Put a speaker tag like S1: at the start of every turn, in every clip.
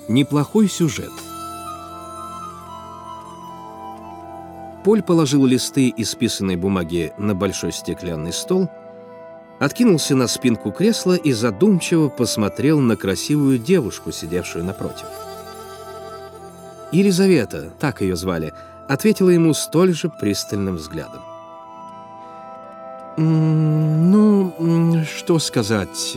S1: Неплохой сюжет. Поль положил листы исписанной бумаги на большой стеклянный стол, откинулся на спинку кресла и задумчиво посмотрел на красивую девушку, сидевшую напротив. Елизавета, так ее звали, ответила ему столь же пристальным взглядом.
S2: Что сказать...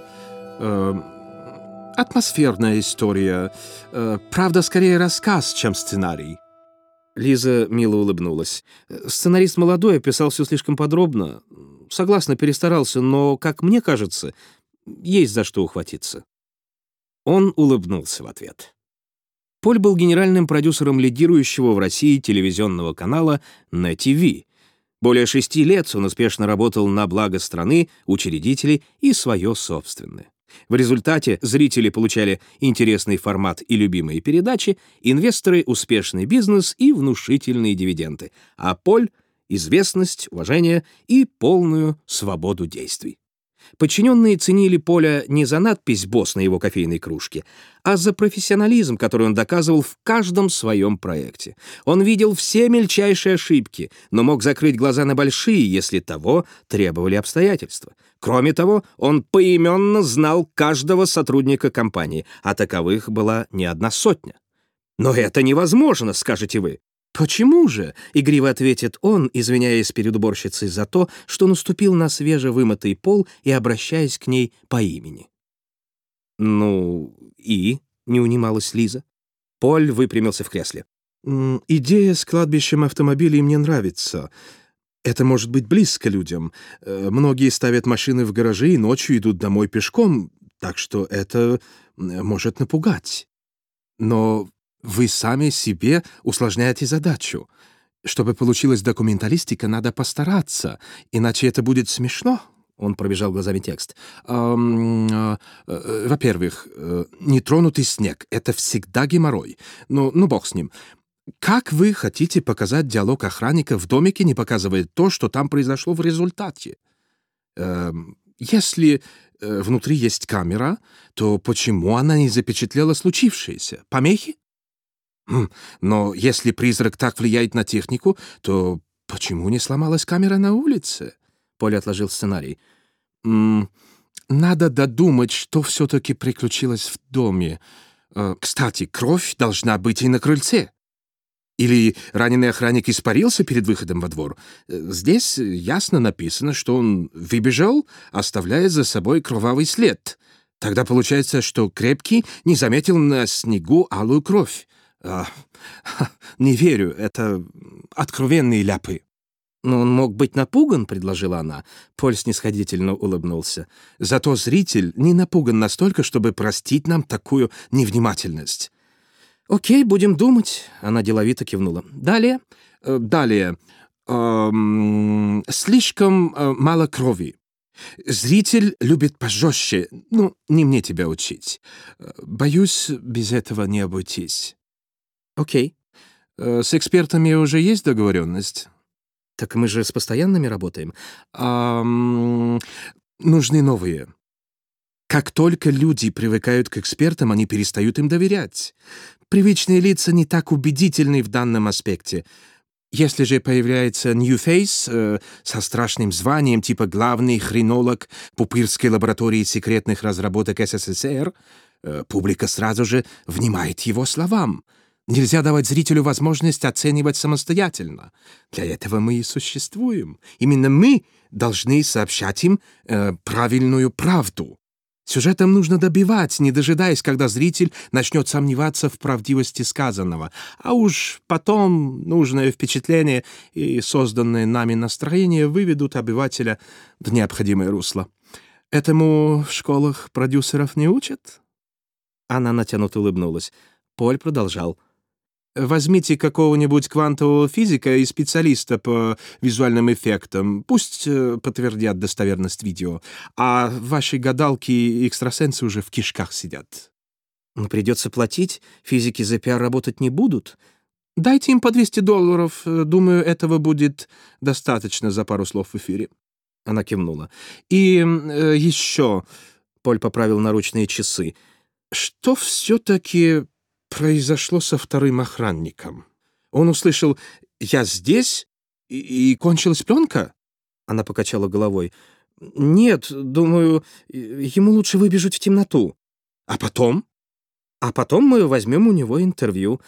S2: атмосферная история. Правда, скорее рассказ, чем сценарий.
S1: Лиза мило улыбнулась. Сценарист молодой, описал все слишком подробно. Согласно, перестарался, но, как мне кажется, есть за что ухватиться. Он улыбнулся в ответ. Поль был генеральным продюсером лидирующего в России телевизионного канала НТВ. Более 6 лет он успешно работал на благо страны, учредителей и свое собственное. В результате зрители получали интересный формат и любимые передачи, инвесторы — успешный бизнес и внушительные дивиденды, а Поль — известность, уважение и полную свободу действий. Подчиненные ценили Поля не за надпись «Босс» на его кофейной кружке, а за профессионализм, который он доказывал в каждом своем проекте. Он видел все мельчайшие ошибки, но мог закрыть глаза на большие, если того требовали обстоятельства. Кроме того, он поименно знал каждого сотрудника компании, а таковых была не одна сотня. «Но это невозможно», — скажете вы. «Почему же?» — игриво ответит он, извиняясь перед уборщицей за то, что наступил на свежевымытый пол и обращаясь к ней по имени. «Ну, и?» — не унималась Лиза. Поль выпрямился в кресле.
S2: «Идея с кладбищем автомобилей мне нравится. Это может быть близко людям. Многие ставят машины в гаражи и ночью идут домой пешком, так что это может напугать. Но вы сами себе усложняете задачу. Чтобы получилась документалистика, надо постараться, иначе это будет смешно». Он пробежал глазами текст. «Во-первых, нетронутый снег — это всегда геморрой. Ну, бог с ним. Как вы хотите показать диалог охранника в домике, не показывая то, что там произошло в результате? Если внутри есть камера, то почему она не запечатлела случившееся? Помехи? Но если призрак так влияет на технику, то почему не сломалась камера на улице?» Поля отложил сценарий. «Надо додумать, что все-таки приключилось в доме. Кстати, кровь должна быть и на крыльце. Или раненый охранник испарился перед выходом во двор. Здесь ясно написано, что он выбежал, оставляя за собой кровавый след. Тогда получается, что крепкий не заметил на снегу алую кровь. Не верю, это откровенные ляпы».
S1: «Но он мог быть напуган», — предложила она. Поль снисходительно улыбнулся.
S2: «Зато зритель не напуган настолько, чтобы простить нам такую невнимательность».
S1: «Окей, будем думать», — она деловито кивнула. «Далее?»
S2: «Далее. Слишком мало крови. Зритель любит пожестче. Не мне тебя учить. Боюсь, без этого не обойтись».
S1: «Окей».
S2: «С экспертами уже есть договоренность?»
S1: «Так мы же с постоянными работаем».
S2: «Нужны новые. Как только люди привыкают к экспертам, они перестают им доверять. Привычные лица не так убедительны в данном аспекте. Если же появляется new face со страшным званием типа главный хронолог Пупырской лаборатории секретных разработок СССР, публика сразу же внимает его словам. Нельзя давать зрителю возможность оценивать самостоятельно. Для этого мы и существуем. Именно мы должны сообщать им правильную правду. Сюжетом нужно добивать, не дожидаясь, когда зритель начнет сомневаться в правдивости сказанного. А уж потом нужное впечатление и созданное нами настроение выведут обывателя в необходимое русло. Этому в школах продюсеров не учат?»
S1: Она натянуто улыбнулась. Поль продолжал.
S2: «Возьмите какого-нибудь квантового физика и специалиста по визуальным эффектам. Пусть подтвердят достоверность видео. А ваши гадалки и экстрасенсы уже в кишках сидят».
S1: «Но придется платить. Физики за пиар работать не будут».
S2: «Дайте им по $200. Думаю, этого будет достаточно за пару слов в эфире».
S1: Она кивнула.
S2: «И еще...»
S1: Поль поправил наручные часы.
S2: Что все-таки произошло со вторым охранником? Он услышал «я здесь» и кончилась пленка?
S1: Она покачала головой. «Нет, думаю, ему лучше выбежать в темноту.
S2: А потом?
S1: А потом мы возьмем у него интервью».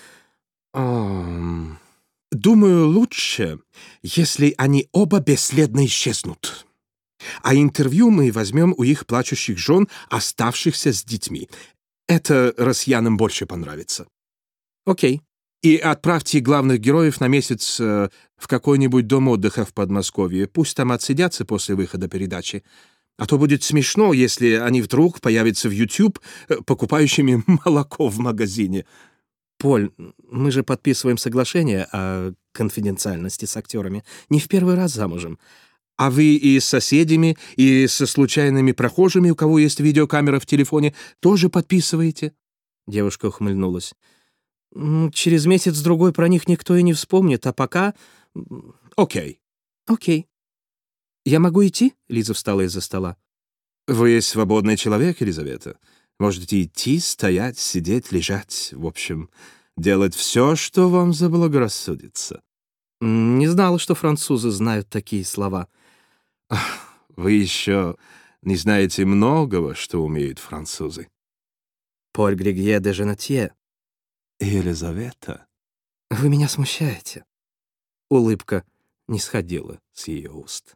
S2: Думаю, лучше, если они оба бесследно исчезнут. А интервью мы возьмем у их плачущих жен, оставшихся с детьми. Это россиянам больше понравится.
S1: Окей.
S2: И отправьте главных героев на месяц в какой-нибудь дом отдыха в Подмосковье. Пусть там отсидятся после выхода передачи. А то будет смешно, если они вдруг появятся в YouTube покупающими молоко в магазине.
S1: Поль, мы же подписываем соглашение о конфиденциальности с актерами. Не в первый раз замужем.
S2: А вы и с соседями, и со случайными прохожими, у кого есть видеокамера в телефоне, тоже подписываете?
S1: Девушка ухмыльнулась. Через месяц-другой про них никто и не вспомнит, а пока...
S2: Окей.
S1: Окей. Я могу идти? Лиза встала из-за стола.
S2: Вы свободный человек, Елизавета. Можете идти, стоять, сидеть, лежать, в общем, делать все, что вам заблагорассудится.
S1: Не знала, что французы знают такие слова.
S2: Вы еще не знаете многого, что умеют французы.
S1: Поль Григье де Женатье.
S2: Елизавета.
S1: Вы меня смущаете. Улыбка не сходила с ее уст.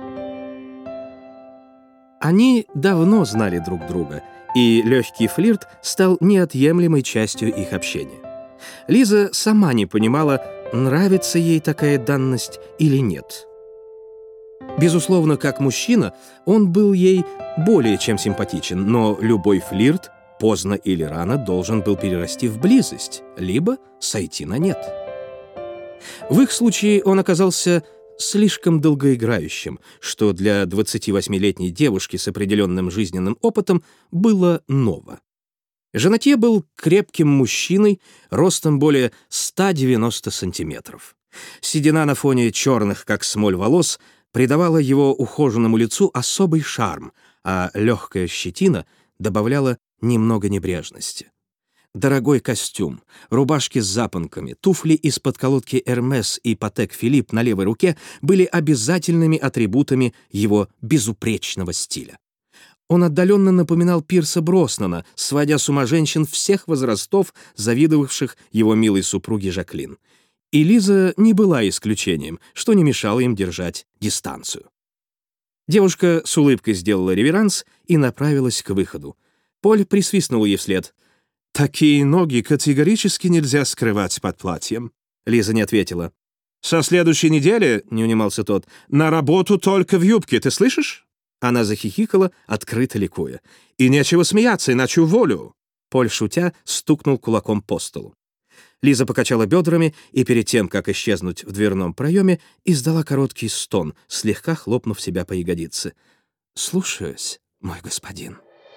S1: Они давно знали друг друга, и легкий флирт стал неотъемлемой частью их общения. Лиза сама не понимала, нравится ей такая данность или нет. Безусловно, как мужчина, он был ей более чем симпатичен, но любой флирт поздно или рано должен был перерасти в близость, либо сойти на нет. В их случае он оказался слишком долгоиграющим, что для 28-летней девушки с определенным жизненным опытом было ново. Женатье был крепким мужчиной, ростом более 190 сантиметров. Седина на фоне черных, как смоль, волос придавала его ухоженному лицу особый шарм, а легкая щетина добавляла немного небрежности. Дорогой костюм, рубашки с запонками, туфли из-под колодки Hermès и Patek Philippe на левой руке были обязательными атрибутами его безупречного стиля. Он отдаленно напоминал Пирса Броснана, сводя с ума женщин всех возрастов, завидовавших его милой супруге Жаклин. И Лиза не была исключением, что не мешало им держать дистанцию. Девушка с улыбкой сделала реверанс и направилась к выходу. Поль присвистнул ей вслед.
S2: «Такие ноги категорически нельзя скрывать под платьем».
S1: Лиза не ответила.
S2: «Со следующей недели, — не унимался тот, — на работу только в юбке, ты слышишь?»
S1: Она захихикала, открыто ликуя.
S2: «И нечего смеяться, иначе уволю».
S1: Поль, шутя, стукнул кулаком по столу. Лиза покачала бедрами и перед тем, как исчезнуть в дверном проеме, издала короткий стон, слегка хлопнув себя по ягодице. «Слушаюсь, мой господин».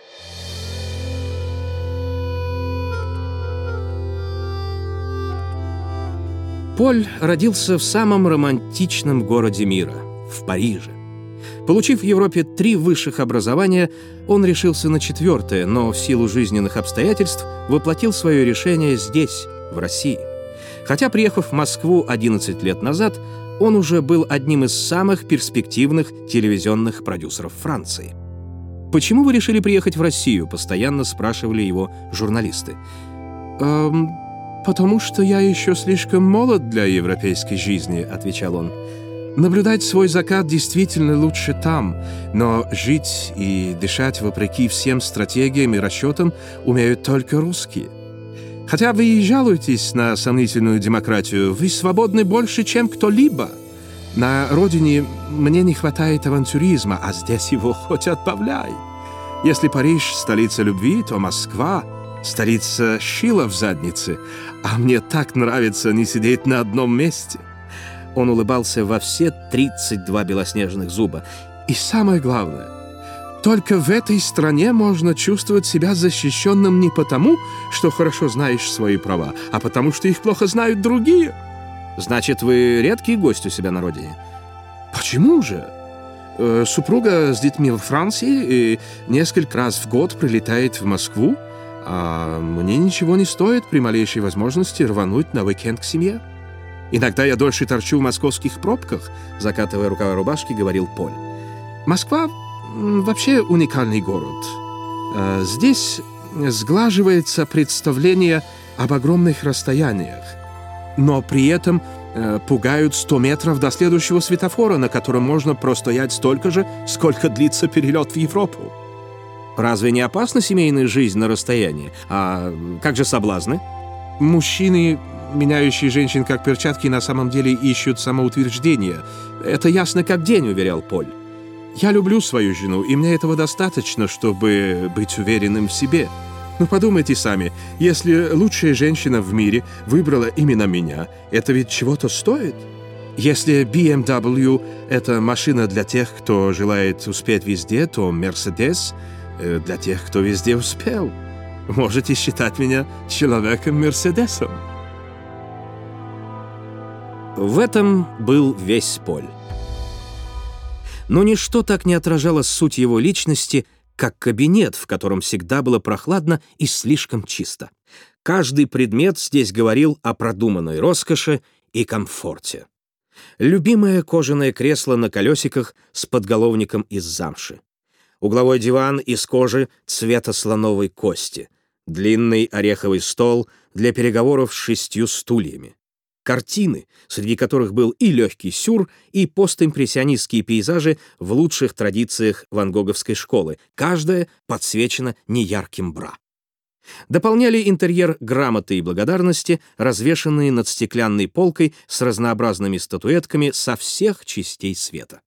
S1: Поль родился в самом романтичном городе мира — в Париже. Получив в Европе 3 высших образования, он решился на 4-е, но в силу жизненных обстоятельств воплотил свое решение здесь, в России. Хотя, приехав в Москву 11 лет назад, он уже был одним из самых перспективных телевизионных продюсеров Франции. «Почему вы решили приехать в Россию?» — постоянно спрашивали его журналисты.
S2: «Потому что я еще слишком молод для европейской жизни», — отвечал он. «Наблюдать свой закат действительно лучше там, но жить и дышать вопреки всем стратегиям и расчетам умеют только русские. Хотя вы и жалуетесь на сомнительную демократию, вы свободны больше, чем кто-либо. На родине мне не хватает авантюризма, а здесь его хоть отбавляй. Если Париж — столица любви, то Москва — столица шила в заднице, а мне так нравится не сидеть на одном месте».
S1: Он улыбался во все 32 белоснежных зуба.
S2: «И самое главное, только в этой стране можно чувствовать себя защищенным не потому, что хорошо знаешь свои права, а потому что их плохо знают другие».
S1: «Значит, вы редкий гость у себя на родине?»
S2: «Почему же? Супруга с детьми во Франции и несколько раз в год прилетает в Москву. А мне ничего не стоит при малейшей возможности рвануть на уикенд к семье. Иногда я дольше торчу в московских пробках, закатывая рукава рубашки, говорил Поль. Москва вообще уникальный город. Здесь сглаживается представление об огромных расстояниях, но при этом пугают 100 метров до следующего светофора, на котором можно простоять столько же, сколько длится перелет в Европу.
S1: Разве не опасна семейная жизнь на расстоянии? А как же соблазны?
S2: Мужчины, меняющие женщин как перчатки, на самом деле ищут самоутверждения. Это ясно как день, уверял Поль. Я люблю свою жену, и мне этого достаточно, чтобы быть уверенным в себе. Но подумайте сами, если лучшая женщина в мире выбрала именно меня, это ведь чего-то стоит? Если BMW — это машина для тех, кто желает успеть везде, то Mercedes — для тех, кто везде успел. Можете считать меня человеком-мерседесом.
S1: В этом был весь Поль. Но ничто так не отражало суть его личности, как кабинет, в котором всегда было прохладно и слишком чисто. Каждый предмет здесь говорил о продуманной роскоши и комфорте. Любимое кожаное кресло на колесиках с подголовником из замши. Угловой диван из кожи цвета слоновой кости. Длинный ореховый стол для переговоров с 6 стульями. Картины, среди которых был и легкий сюр, и постимпрессионистские пейзажи в лучших традициях ван-гоговской школы, каждая подсвечена неярким бра. Дополняли интерьер грамоты и благодарности, развешанные над стеклянной полкой с разнообразными статуэтками со всех частей света.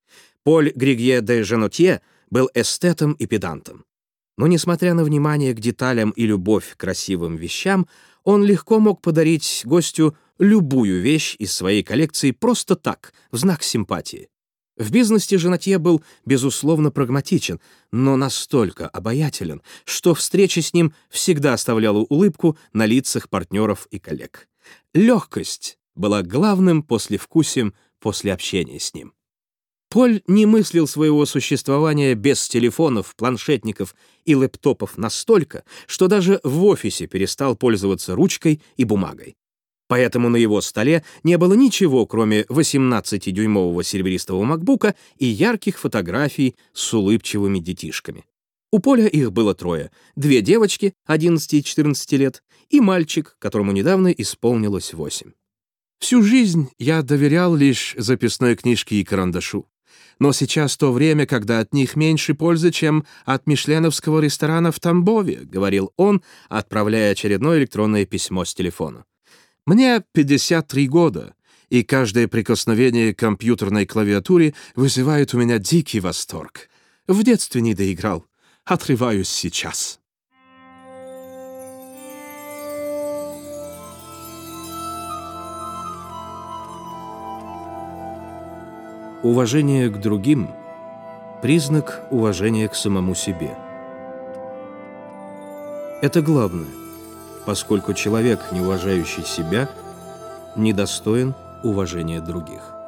S1: Поль Григье де Женотье был эстетом и педантом. Но, несмотря на внимание к деталям и любовь к красивым вещам, он легко мог подарить гостю любую вещь из своей коллекции просто так, в знак симпатии. В бизнесе Женотье был, безусловно, прагматичен, но настолько обаятелен, что встреча с ним всегда оставляла улыбку на лицах партнеров и коллег. Легкость была главным послевкусием после общения с ним. Поль не мыслил своего существования без телефонов, планшетников и лэптопов настолько, что даже в офисе перестал пользоваться ручкой и бумагой. Поэтому на его столе не было ничего, кроме 18-дюймового серебристого макбука и ярких фотографий с улыбчивыми детишками. У Поля их было 3: 2 девочки 11 и 14 лет и мальчик, которому недавно исполнилось 8.
S2: Всю жизнь я доверял лишь записной книжке и карандашу. Но сейчас то время, когда от них меньше пользы, чем от мишленовского ресторана в Тамбове, говорил он, отправляя очередное электронное письмо с телефона. Мне 53 года, и каждое прикосновение к компьютерной клавиатуре вызывает у меня дикий восторг. В детстве не доиграл, отрываюсь сейчас.
S1: Уважение к другим — признак уважения к самому себе. Это главное, поскольку человек, не уважающий себя, недостоин уважения других.